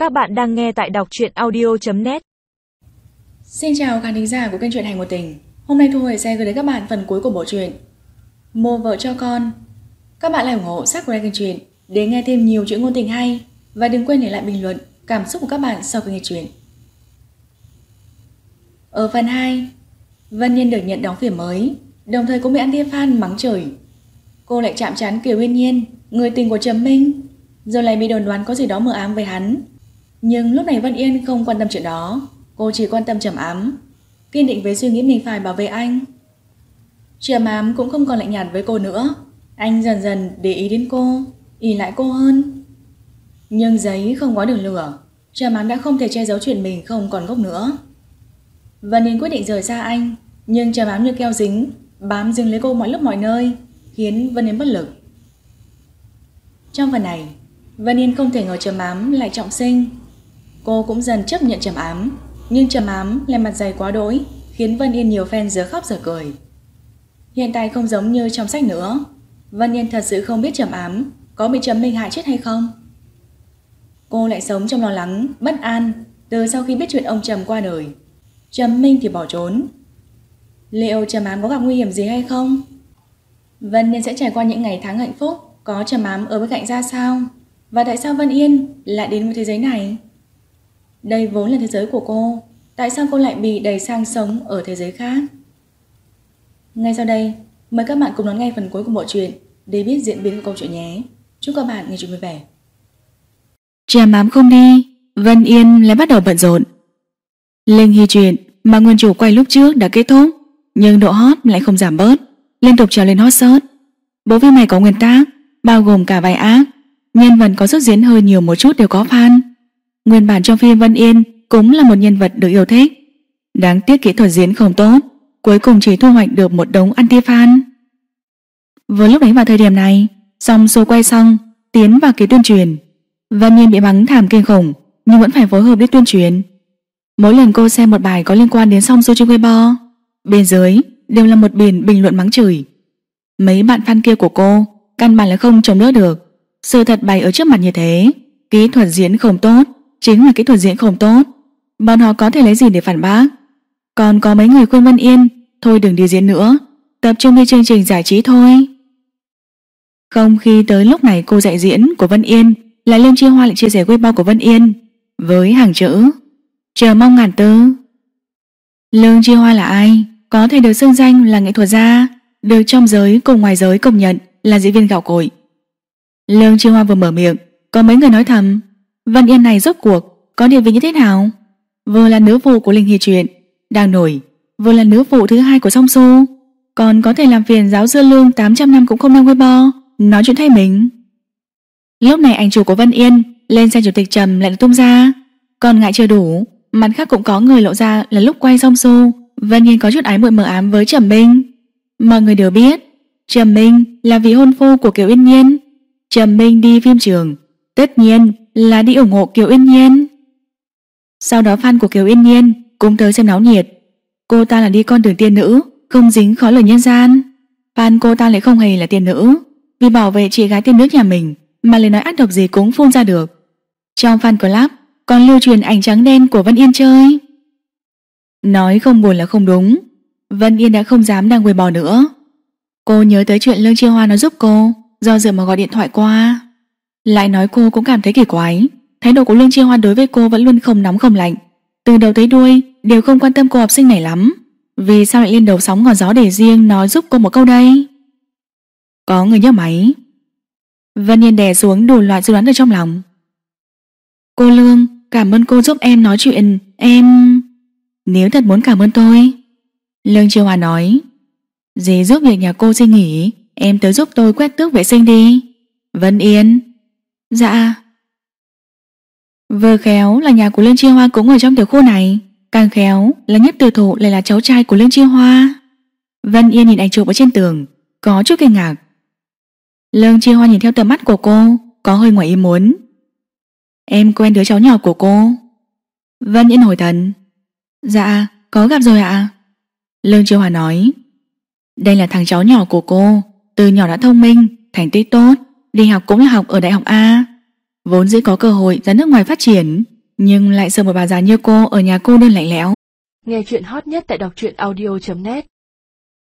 Các bạn đang nghe tại đọc truyện audio.net. Xin chào khán thính giả của kênh truyện Hành Một Tình. Hôm nay Thu Hồi sẽ gửi đến các bạn phần cuối của bộ truyện Mua Vợ Cho Con. Các bạn hãy ủng hộ subscribe kênh truyện để nghe thêm nhiều chuyện ngôn tình hay. Và đừng quên để lại bình luận cảm xúc của các bạn sau khi nghe truyện. Ở phần 2, Vân Nhiên được nhận đóng phim mới, đồng thời cũng bị anti fan mắng chửi. Cô lại chạm trán Kiều Uyên Nhiên, người tình của Trầm Minh, rồi lại bị đồn đoán có gì đó mờ ám với hắn. Nhưng lúc này Vân Yên không quan tâm chuyện đó, cô chỉ quan tâm Trầm Ám, kiên định với suy nghĩ mình phải bảo vệ anh. Trầm Ám cũng không còn lạnh nhạt với cô nữa, anh dần dần để ý đến cô, ỷ lại cô hơn. Nhưng giấy không có đường lửa, Trầm Ám đã không thể che giấu chuyện mình không còn gốc nữa. Vân Yên quyết định rời xa anh, nhưng Trầm Ám như keo dính, bám dính lấy cô mọi lúc mọi nơi, khiến Vân Yên bất lực. Trong phần này, Vân Yên không thể ngờ Trầm Ám lại trọng sinh. Cô cũng dần chấp nhận Trầm Ám, nhưng Trầm Ám lại mặt dày quá đỗi, khiến Vân Yên nhiều fan giờ khóc giờ cười. Hiện tại không giống như trong sách nữa, Vân Yên thật sự không biết Trầm Ám có bị Trầm Minh hại chết hay không. Cô lại sống trong lo lắng, bất an từ sau khi biết chuyện ông Trầm qua đời. Trầm Minh thì bỏ trốn. Liệu Trầm Ám có gặp nguy hiểm gì hay không? Vân Yên sẽ trải qua những ngày tháng hạnh phúc có Trầm Ám ở bên cạnh ra sao? Và tại sao Vân Yên lại đến với thế giới này? Đây vốn là thế giới của cô, tại sao cô lại bị đẩy sang sống ở thế giới khác? Ngay sau đây, mời các bạn cùng đón nghe phần cuối của bộ truyện để biết diễn biến của câu chuyện nhé. Chúc các bạn nghe chuyện vui vẻ. Trầm Ám không đi, Vân Yên lại bắt đầu bận rộn. Linh Hy truyện mà nguyên chủ quay lúc trước đã kết thúc, nhưng độ hot lại không giảm bớt, liên tục trèo lên hot search. Bộ phim này có nguyên tác, bao gồm cả vai ác, nhân vật có xuất diễn hơi nhiều một chút đều có fan. Nguyên bản trong phim Vân Yên cũng là một nhân vật được yêu thích, đáng tiếc kỹ thuật diễn không tốt, cuối cùng chỉ thu hoạch được một đống anti-fan. Vừa lúc đấy vào thời điểm này, xong show quay xong, tiến vào kỳ tuyên truyền, Vân Yên bị mắng thảm kinh khủng, nhưng vẫn phải phối hợp để tuyên truyền. Mỗi lần cô xem một bài có liên quan đến xong show trên Weibo, bên dưới đều là một biển bình luận mắng chửi. Mấy bạn fan kia của cô căn bản là không chống đỡ được. Sự thật bày ở trước mặt như thế, kỹ thuật diễn không tốt, chính là kỹ thuật diễn không tốt, bọn họ có thể lấy gì để phản bác? Còn có mấy người khuyên Vân Yên thôi đừng đi diễn nữa, tập trung đi chương trình giải trí thôi. Không khi tới lúc này cô dạy diễn của Vân Yên là Lương Chi Hoa lại chia sẻ Weibo của Vân Yên với hàng chữ chờ mong ngàn tư. Lương Chi Hoa là ai? Có thể được xưng danh là nghệ thuật gia, được trong giới cùng ngoài giới công nhận là diễn viên gạo cội. Lương Chi Hoa vừa mở miệng, có mấy người nói thầm, Vân Yên này rốt cuộc có địa vị như thế nào? Vừa là nữ phụ của Linh Hy truyện đang nổi, vừa là nữ phụ thứ hai của Song Su, còn có thể làm phiền giáo sư Lương 800 năm cũng không đăng Weibo nói chuyện thay mình. Lúc này ảnh chụp của Vân Yên lên xe chủ tịch Trầm lại được tung ra, còn ngại chưa đủ, mặt khác cũng có người lộ ra là lúc quay Song Su, Vân Yên có chút ái muội mờ ám với Trầm Minh. Mọi người đều biết Trầm Minh là vị hôn phu của Kiều Uyên Nhiên. Trầm Minh đi phim trường tất nhiên là đi ủng hộ Kiều Uyên Nhiên. Sau đó fan của Kiều Uyên Nhiên cũng tới xem náo nhiệt. Cô ta là đi con đường tiên nữ, không dính khó lời nhân gian. Fan cô ta lại không hề là tiên nữ, vì bảo vệ chị gái tiên nữ nhà mình mà lời nói ác độc gì cũng phun ra được. Trong fan club còn lưu truyền ảnh trắng đen của Vân Yên chơi. Nói không buồn là không đúng, Vân Yên đã không dám đăng Weibo nữa. Cô nhớ tới chuyện Lương Chi Hoa nói giúp cô, do dự mà gọi điện thoại qua. Lại nói cô cũng cảm thấy kỳ quái, thái độ của Lương Chi Hoa đối với cô vẫn luôn không nóng không lạnh, từ đầu tới đuôi đều không quan tâm cô học sinh này lắm. Vì sao lại lên đầu sóng ngọn gió để riêng nói giúp cô một câu đây? Có người nhấc máy. Vân Yên đè xuống đủ loại suy đoán ở trong lòng. Cô Lương, cảm ơn cô giúp em nói chuyện, em... Nếu thật muốn cảm ơn tôi, Lương Chi Hoa nói, dì giúp việc nhà cô xin nghỉ, em tới giúp tôi quét tước vệ sinh đi. Vân Yên. Dạ. Vừa khéo là nhà của Lương Chi Hoa cũng ở trong tiểu khu này, càng khéo là Nhất Từ Thụ lại là cháu trai của Lương Chi Hoa. Vân Yên nhìn ảnh chụp ở trên tường, có chút kinh ngạc. Lương Chi Hoa nhìn theo tầm mắt của cô, có hơi ngoài ý muốn. Em quen đứa cháu nhỏ của cô? Vân Yên hồi thần. Dạ, có gặp rồi ạ. Lương Chi Hoa nói, đây là thằng cháu nhỏ của cô, từ nhỏ đã thông minh, thành tích tốt, đi học cũng là học ở đại học A, vốn dĩ có cơ hội ra nước ngoài phát triển, nhưng lại sợ một bà già như cô ở nhà cô đơn lạnh lẽo. Nghe chuyện hot nhất tại đọc truyện audio.net.